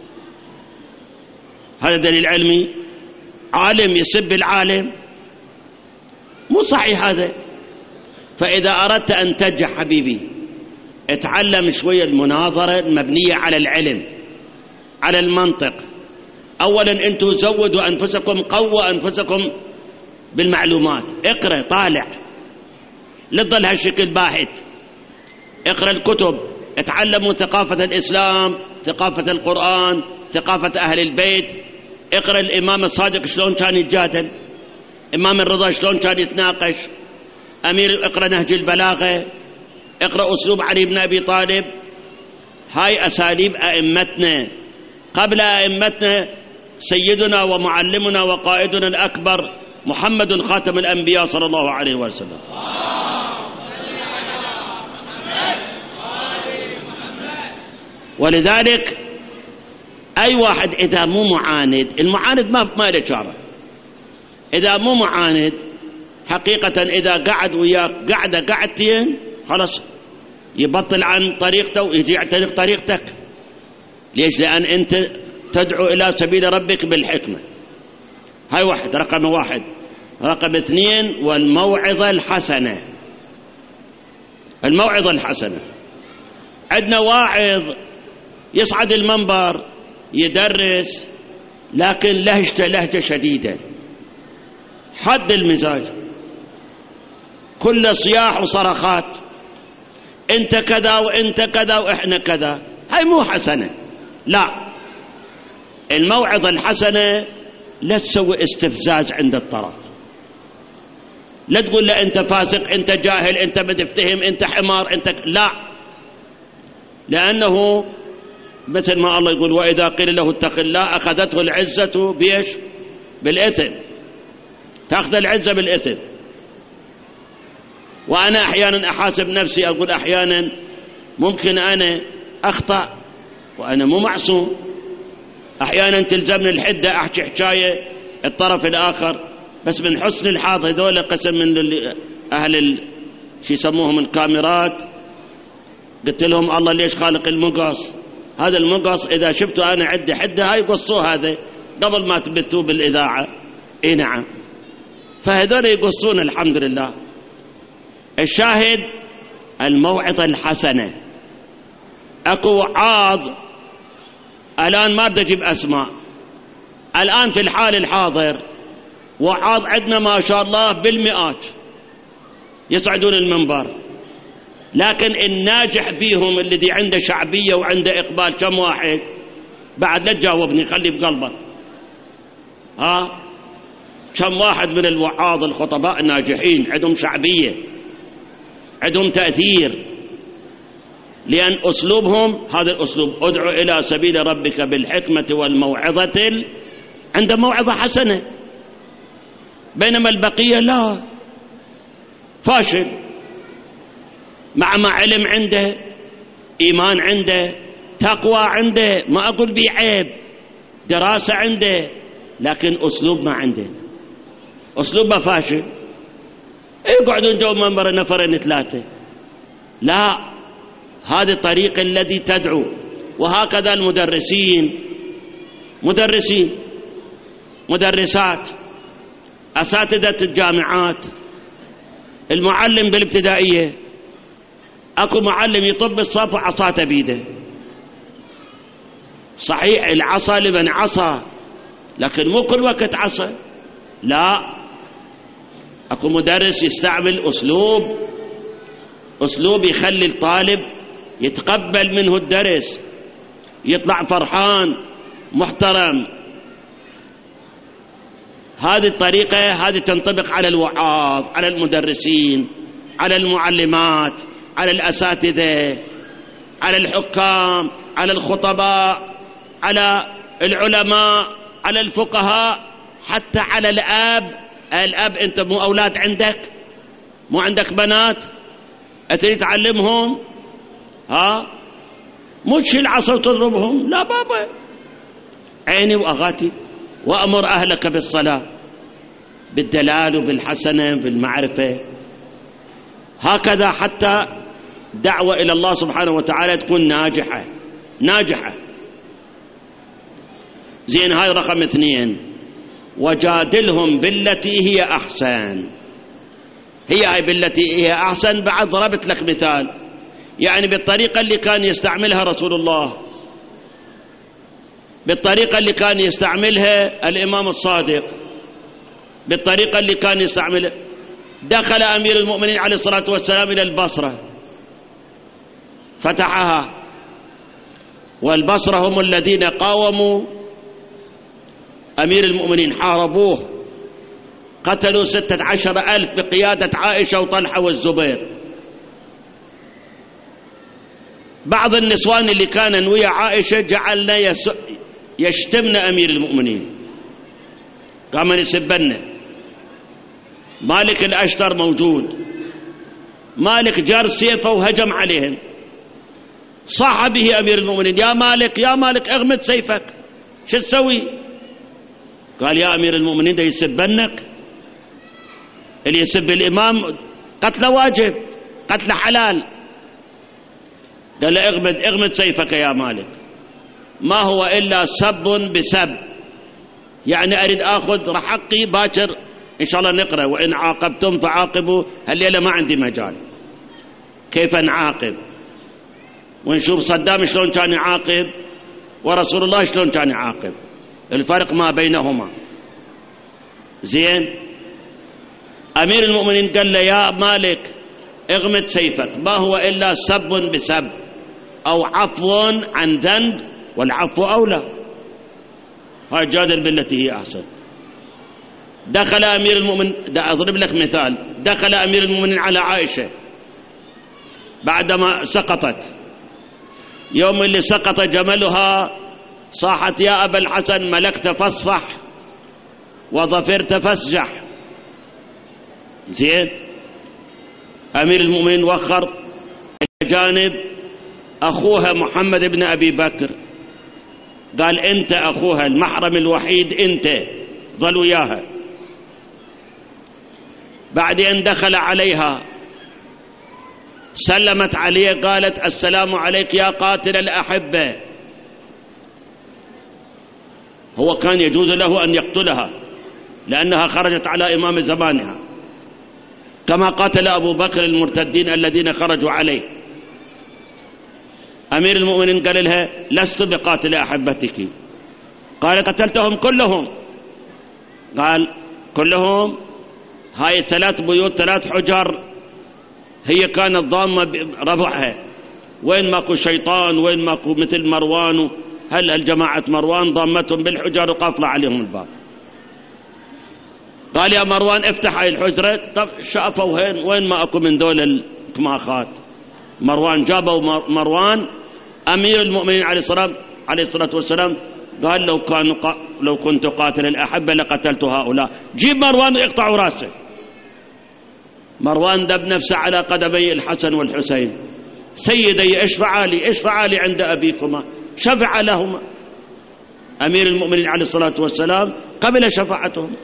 S1: هذا دليل علمي. عالم يسب العالم، مو صحيح هذا. فإذا أردت أن تنجح حبيبي اتعلم شوية المناظرة المبنية على العلم، على المنطق. أولا أنتم زودوا أنفسكم، قووا أنفسكم بالمعلومات، اقرأ طالع، لا تظل هالشكل باحث. اقرأ الكتب، اتعلموا ثقافة الإسلام، ثقافة القرآن، ثقافة أهل البيت. اقرأ الإمام الصادق شلون كان يتجادل، إمام الرضا شلون كان يتناقش، اقرأ نهج البلاغة، اقرأ أسلوب علي بن أبي طالب. هاي أساليب أئمتنا. قبل أئمتنا سيدنا ومعلمنا وقائدنا الأكبر محمد خاتم الأنبياء صلى الله عليه وسلم. ولذلك أي واحد إذا مو معاند، المعاند ما له شارة، إذا مو معاند حقيقة إذا قعد وياك قعدتين خلاص يبطل عن طريقته ويجي يعتنق طريقتك. ليش؟ لأن أنت تدعو إلى سبيل ربك بالحكمة. هاي واحد، رقم واحد. رقم اثنين، والموعظة الحسنة. الموعظة الحسنة، عندنا واعظ يصعد المنبر يدرس لكن لهجته لهجة شديدة، حد المزاج، كل صياح وصرخات، انت كذا وانت كذا واحنا كذا. هاي مو حسنة. لا، الموعظة الحسنة لا تسوي استفزاز عند الطرف، لا تقول له انت فاسق، انت جاهل، انت ما تفتهم، انت حمار، انت لا. لأنه مثل ما الله يقول وإذا قيل له اتق الله أخذته العزة بيش؟ بالإثم. تأخذ العزة بالإثم. وأنا أحيانا أحاسب نفسي، أقول أحيانا ممكن أنا أخطأ وأنا مو معصوم. أحيانا تلزمني الحدة أحكي حكاية الطرف الآخر، بس من حسن الحظ هذول قسم من أهل شو يسموهم الكاميرات، قلت لهم الله ليش خالق المقص؟ هذا المقص إذا شفتوا أنا عندي حدة هاي قصوه هذا قبل ما تبثوه بالإذاعة. إيه نعم. فهذول يقصون الحمد لله. الشاهد الموعظة الحسنة. اكو وعاظ الآن ما بدي أجيب أسماء، الآن في الحال الحاضر وعاظ عندنا ما شاء الله بالمئات يصعدون المنبر، لكن الناجح بيهم الذي عنده شعبية وعنده إقبال كم واحد؟ بعد لا تجاوبني خلي بقلبك. كم واحد من الوعاظ الخطباء الناجحين عندهم شعبية، عندهم تأثير، لأن أسلوبهم هذا الأسلوب: ادعو إلى سبيل ربك بالحكمة والموعظة عنده موعظة حسنة، بينما البقية لا، فاشل، مع ما علم عنده، إيمان عنده، تقوى عنده، ما أقول بيه عيب، دراسة عنده، لكن أسلوب ما عنده، أسلوبه فاشل. يقعدون جو منبر نفرين ثلاثة، لا، هذا الطريق الذي تدعو. وهكذا المدرسين، مدرسات، أساتذة الجامعات، المعلم بالابتدائية، أكو معلم يطب الصف وعصاته بيده، صحيح العصا لمن عصى، لكن مو كل وقت عصا، لا، أكو مدرس يستعمل أسلوب يخلي الطالب يتقبل منه الدرس، يطلع فرحان محترم. هذه الطريقة هذه تنطبق على الوعاظ، على المدرسين، على المعلمات، على الأساتذة، على الحكام، على الخطباء، على العلماء، على الفقهاء، حتى على الأب. أنت مو أولاد عندك؟ مو عندك بنات أتريد تعلمهم؟ مو تشيل العصا وتضربهم، لا بابا، عيني وأغاتي، وأمر أهلك بالصلاة، بالدلال وبالحسنة بالمعرفة. هكذا حتى دعوة إلى الله سبحانه وتعالى تكون ناجحة. زين، هاي رقم 2، وجادلهم بالتي هي أحسن. هاي بالتي هي أحسن، بعد ضربت لك مثال، يعني بالطريقة اللي كان يستعملها رسول الله، بالطريقة اللي كان يستعملها الإمام الصادق، بالطريقة اللي كان يستعملها. دخل أمير المؤمنين عليه الصلاة والسلام إلى البصرة، فتحها، والبصرة هم الذين قاوموا أمير المؤمنين، حاربوه، قتلوا 16,000 بقيادة عائشة وطلحة والزبير. بعض النسوان اللي كان ويا عائشة جعلنا يشتمن أمير المؤمنين، قام يسبن. مالك الأشتر موجود، مالك جر سيفه وهجم عليهم، صاح به أمير المؤمنين: يا مالك اغمد سيفك، شو تسوي؟ قال: يا أمير المؤمنين ده يسبنك، اللي يسب الإمام قتله واجب، قتله حلال. قال له: اغمد سيفك يا مالك، ما هو إلا سب بسب، يعني أريد أخذ حقي باكر إن شاء الله نقرأ، وإن عاقبتم فعاقبوا، هالليلة ما عندي مجال. كيف نعاقب؟ ونشوف صدام شلون كان يعاقب، ورسول الله شلون كان يعاقب، الفرق ما بينهما. زين، أمير المؤمنين قال له: يا مالك اغمد سيفك، ما هو إلا سب بسب أو عفو عن ذنب، والعفو أولى. هاي جادل بالتي هي أحسن. دخل أمير المؤمنين، أضرب لك مثال، دخل أمير المؤمنين على عائشة بعدما سقطت، يوم اللي سقط جملها صاحت: يا أبا الحسن ملكت فاصفح وظفرت فاسجح. زين، أمير المؤمنين وخر جانب أخوها محمد بن أبي بكر، قال: أنت أخوها المحرم الوحيد، أنت ظل وياها. بعدين دخل عليها، سلمت عليه، قالت: السلام عليك يا قاتل الأحبة. هو كان يجوز له أن يقتلها لأنها خرجت على إمام زمانها، كما قاتل أبو بكر المرتدين الذين خرجوا عليه. أمير المؤمنين قال لها لست بقاتل أحبتك. قال قتلتهم كلهم. قال كلهم؟ هاي 3 بيوت 3 حجر هي كانت ضامة بربعها، وين ماكو شيطان، وين ماكو مثل مروان، هل الجماعة مروان ضامتهم بالحجر وقافلة عليهم الباب. قال يا مروان افتح هاي الحجرة. طب شافوا وين ما اكو من ذول الكماخات. مروان جابوا مروان أمير المؤمنين عليه الصلاة والسلام قال لو كنت قاتل الأحبة لقتلت هؤلاء. جيب مروان اقطعوا راسه. مروان دب نفسه على قدمي الحسن والحسين. سيدي اشفعا لي عند أبيكما. شفع لهما أمير المؤمنين عليه الصلاة والسلام، قبل شفاعتهم.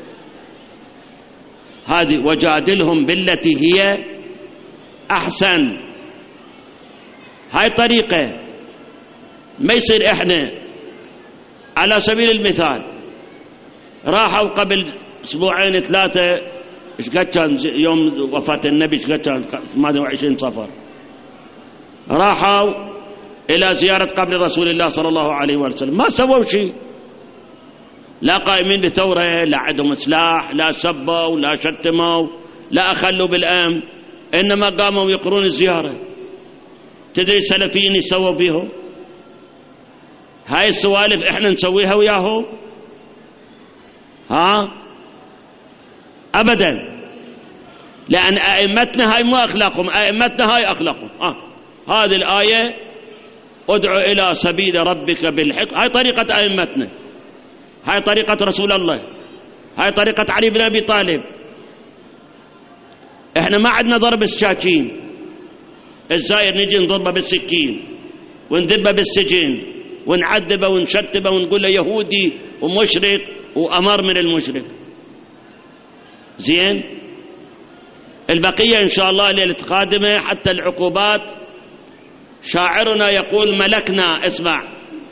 S1: هذه وجادلهم بالتي هي أحسن. هاي طريقة. ما يصير إحنا على سبيل المثال راحوا قبل 2 3 ايش قد كان يوم وفاة النبي، ايش قد كان 28 صفر، راحوا إلى زيارة قبر رسول الله صلى الله عليه وسلم، ما سووا شيء، لا قائمين بثورة، لا عندهم سلاح، لا سبوا، لا شتموا، لا أخلوا بالأمن، إنما قاموا يقرون الزيارة. تدري السلفيين يسووا بيهم؟ هاي السوالف إحنا نسويها وياهم؟ أبدا. لأن أئمتنا هاي مو أخلاقهم، أئمتنا هاي أخلاقهم. هذه الآية ادعو إلى سبيل ربك بالحكمة، هاي طريقة أئمتنا، هاي طريقة رسول الله، هاي طريقة علي بن أبي طالب. إحنا ما عندنا ضرب السكاكين، الزاير نجي نضربه بالسكين ونذبه بالسجن ونعذبه ونشتبه ونقول له يهودي ومشرك وأمر من المشرك. زين، البقية إن شاء الله الليلة القادمة حتى العقوبات. شاعرنا يقول ملكنا، اسمع،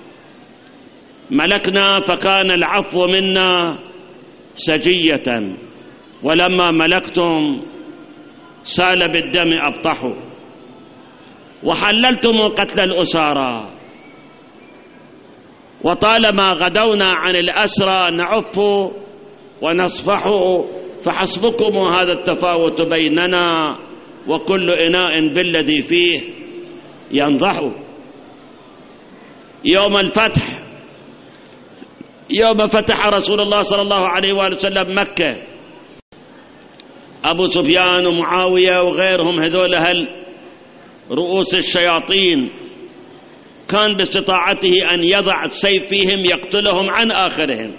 S1: ملكنا فكان العفو منا سجية، ولما ملكتم سال بالدم أبطحوا، وحللتم قتل الأسارى، وطالما غدونا عن الأسرى نعف ونصفح، فحسبكم هذا التفاوت بيننا، وكل إناء بالذي فيه ينضح. يوم الفتح، يوم فتح رسول الله صلى الله عليه وآله وسلم مكة، أبو سفيان ومعاوية وغيرهم هذول رؤوس الشياطين كان باستطاعته أن يضع السيف فيهم يقتلهم عن آخرهم.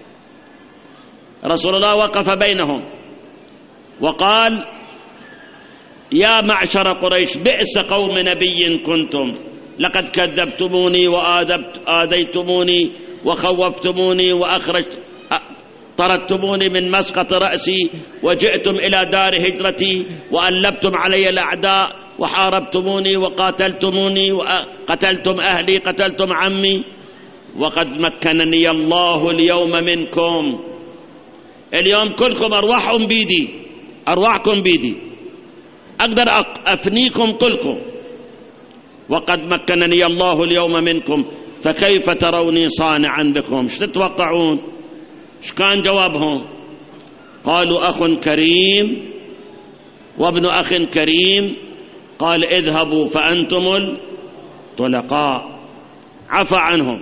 S1: رسول الله وقف بينهم وقال يا معشر قريش بئس قوم نبي كنتم، لقد كذبتموني وآذيتموني وخوفتموني طردتموني من مسقط رأسي، وجئتم إلى دار هجرتي وألبتم علي الأعداء وحاربتموني وقاتلتموني وقتلتم أهلي، قتلتم عمي، وقد مكنني الله اليوم منكم. اليوم كلكم أرواحكم بيدي، أرواحكم بيدي، أقدر أفنيكم كلكم. وقد مكنني الله اليوم منكم فكيف تروني صانعا بكم؟ ايش تتوقعون؟ ايش كان جوابهم؟ قالوا أخ كريم وابن أخ كريم. قال اذهبوا فأنتم الطلقاء. عفى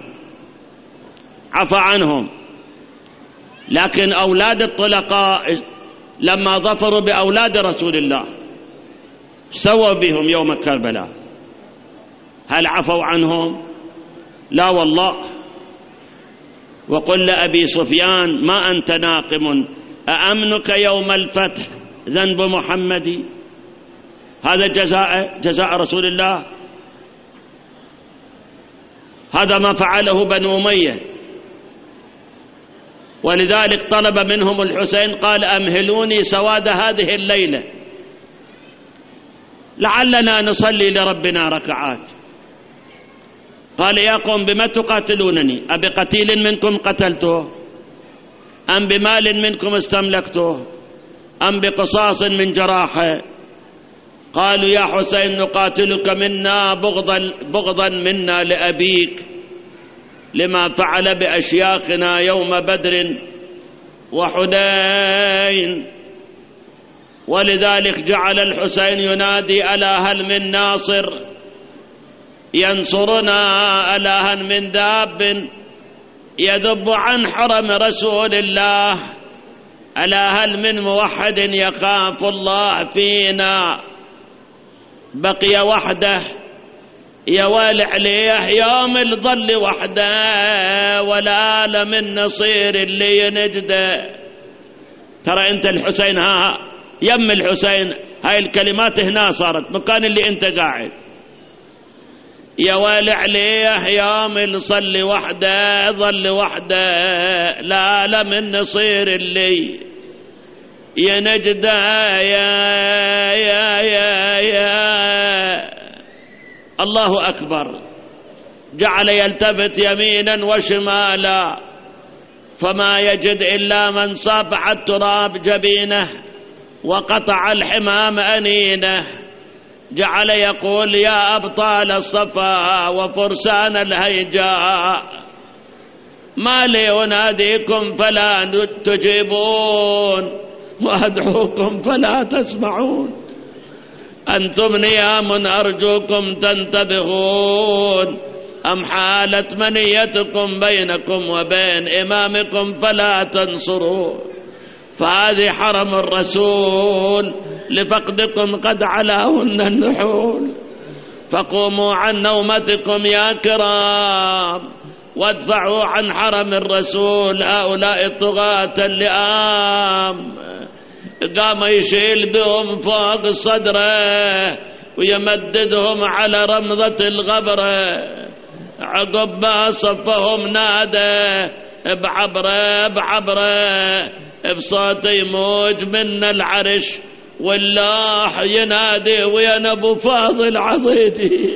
S1: عنهم. لكن أولاد الطلقاء لما ظفروا بأولاد رسول الله سووا بهم يوم كربلاء، هل عفوا عنهم؟ لا والله. وقل لأبي سفيان ما أنت ناقم، أأمنك يوم الفتح ذنب محمد؟ هذا جزاء رسول الله. هذا ما فعله بنو أمية، ولذلك طلب منهم الحسين قال أمهلوني سواد هذه الليلة لعلنا نصلي لربنا ركعات. قال يا قوم بما تقاتلونني؟ أبقتيل منكم قتلته أم بمال منكم استملكته أم بقصاص من جراحه؟ قالوا يا حسين نقاتلك منا بغضا منا لأبيك لما فعل بأشياخنا يوم بدر وحنين. ولذلك جعل الحسين ينادي ألا هل من ناصر ينصرنا، ألا هل من ذاب يذب عن حرم رسول الله، ألا هل من موحد يخاف الله فينا. بقي وحده يا ويل عليه يوم الظل وحده، ولا لمن نصير اللي ينجده. ترى انت الحسين ها يم الحسين، هاي الكلمات هنا صارت مكان اللي انت قاعد. يا ويل عليه يوم الصل وحده ظل وحده، لا لمن نصير اللي ينجده. يا الله أكبر. جعل يلتفت يمينا وشمالا فما يجد إلا من صافح التراب جبينه وقطع الحمام أنينه. جعل يقول يا أبطال الصفا وفرسان الهيجاء، ما لي أناديكم فلا تجيبون وأدعوكم فلا تسمعون. أنتم نيام أرجوكم تنتبهون، أم حالت منيتكم بينكم وبين إمامكم فلا تنصرون. فهذه حرم الرسول لفقدكم قد علاهن النحول. فقوموا عن نومتكم يا كرام وادفعوا عن حرم الرسول هؤلاء الطغاة اللئام. قام يشيل بهم فوق صدره ويمددهم على رمضة الغبرة. عقب ما صفهم نادى بعبره بعبره بصوت يموج من العرش، والله ينادي وين ابو فاضل عضيدي.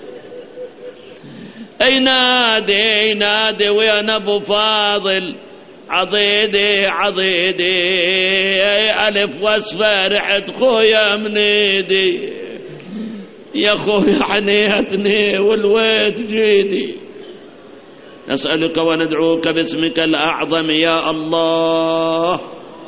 S1: ينادي وين ابو فاضل عضيدي عضيدي. ألف وصفة رحت خويا منيدي، يا خويا حنيتني والويت جيدي. نسألك وندعوك باسمك الأعظم يا الله.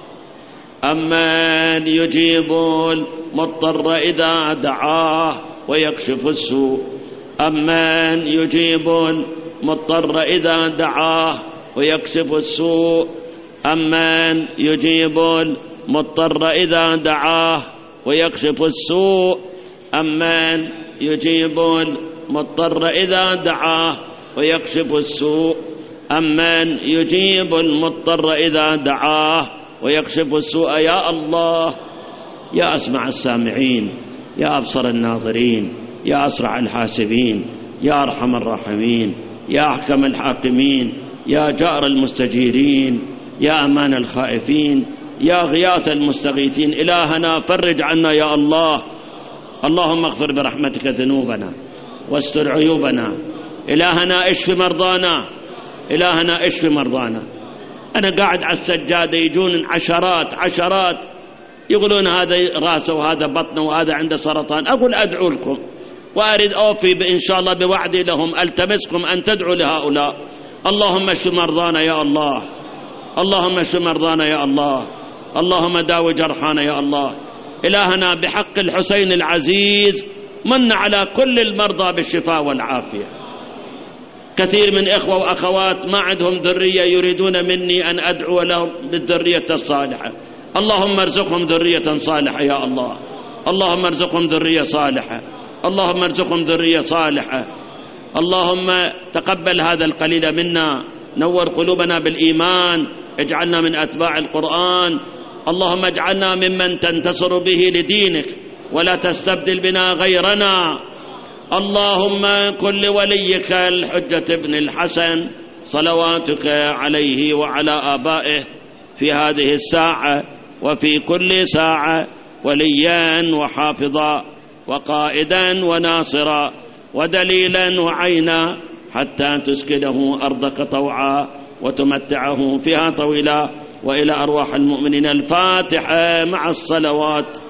S1: أمن يجيب المضطر إذا دعاه ويكشف السوء. أمن يجيب المضطر إذا دعاه ويكشف السوء. أمن يجيب المضطر إذا دعاه ويكشف السوء. أمن يجيب المضطر إذا دعاه ويكشف السوء. أمن يجيب المضطر إذا دعاه ويكشف السوء. يا الله يا أسمع السامعين، يا أبصر الناظرين، يا أسرع الحاسبين، يا أرحم الراحمين، يا أحكم الحاكمين، يا جار المستجيرين، يا أمان الخائفين، يا غياث المستغيثين. إلهنا فرج عنا يا الله. اللهم اغفر برحمتك ذنوبنا واستر عيوبنا. إلهنا اشف مرضانا، إلهنا اشف مرضانا. أنا قاعد على السجادة يجون عشرات يقولون هذا راسه وهذا بطنه وهذا عنده سرطان. أقول أدعو لكم وأريد أوفي إن شاء الله بوعدي لهم، ألتمسكم أن تدعوا لهؤلاء. اللهم اشف مرضانا يا الله، اللهم اشف مرضانا يا الله، اللهم داوي جرحانا يا الله. إلهنا بحق الحسين العزيز من على كل المرضى بالشفاء والعافية. كثير من إخوة وأخوات ما عندهم ذرية يريدون مني أن أدعو لهم بالذرية الصالحة. اللهم ارزقهم ذرية صالحة يا الله، اللهم ارزقهم ذرية صالحة، اللهم ارزقهم ذرية صالحة. اللهم تقبل هذا القليل منا، نور قلوبنا بالإيمان، اجعلنا من أتباع القرآن. اللهم اجعلنا ممن تنتصر به لدينك ولا تستبدل بنا غيرنا. اللهم كن لوليك الحجة ابن الحسن صلواتك عليه وعلى آبائه في هذه الساعة وفي كل ساعة وليا وحافظا وقائدا وناصرا ودليلا وعينا، حتى تسكنه أرضك طوعا وتمتعه فيها طويلا. وإلى أرواح المؤمنين. الفاتحة مع الصلوات.